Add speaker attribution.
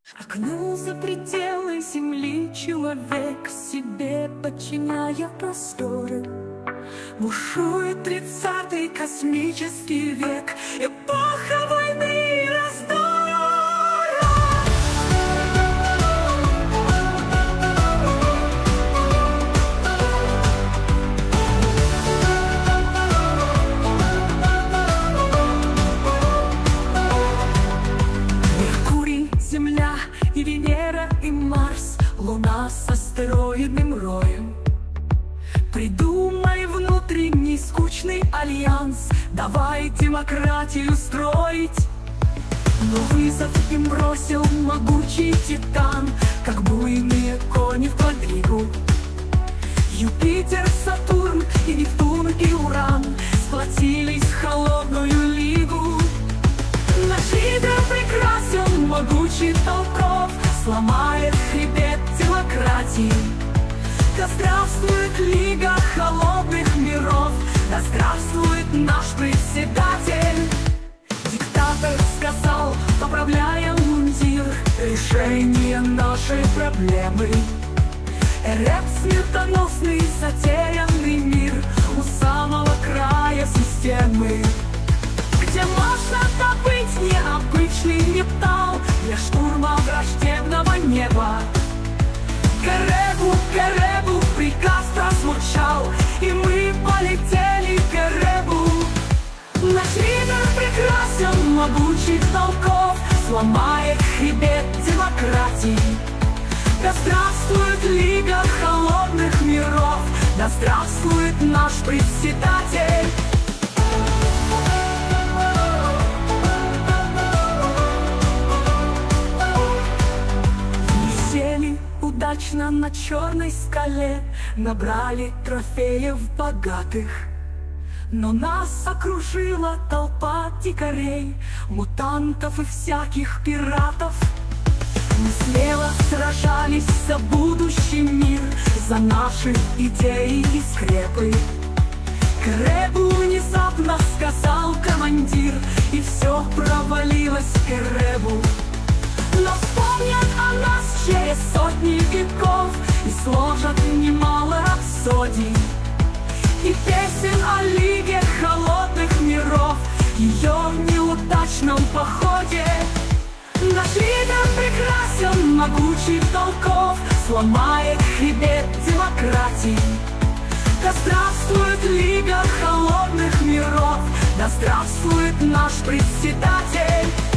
Speaker 1: Шагнул за пределы земли человек, себе подчиняя просторы. Бушует 30-й космический век, эпоха войны и раздора. Меркурий, Земля и Венера и Марс, Луна с астероидным роем. Придумай внутренний скучный альянс, давай демократию строить. Но вызов им бросил могучий титан, как буйные кони в квадригу. Юпитер, Сатурн и Нептун и Уран сплотились в холодную лигу. Наш лидер прекрасен, могучий, толков, сломает хребет демократии. Да здравствует Лига холодных миров, да здравствует наш председатель. Диктатор сказал, поправляя мундир, решение нашей проблемы. РФ смертоносный, затерянный мир у самого края системы, где можно добыть необычный металл для штурма враждебного неба. К приказ прозвучал, и мы полетели к Эребу. Наш лидер прекрасен, могучий, толков, сломает хребет демократии. Да здравствует Лига холодных миров, да здравствует наш председатель. Удачно на черной скале набрали трофеев богатых, но нас окружила толпа дикарей, мутантов и всяких пиратов. Мы смело сражались за будущий мир, за наши идеи и скрепы. К Эребу внезапно сказал командир, и все провалилось к Эребу. Но вспомнят о нас через сотни веков и сложат немало рапсодий и песен о Лиге холодных миров, ее неудачном походе. Наш лидер прекрасен, могучий, толков, сломает хребет демократии. Да здравствует Лига холодных миров, да здравствует наш председатель.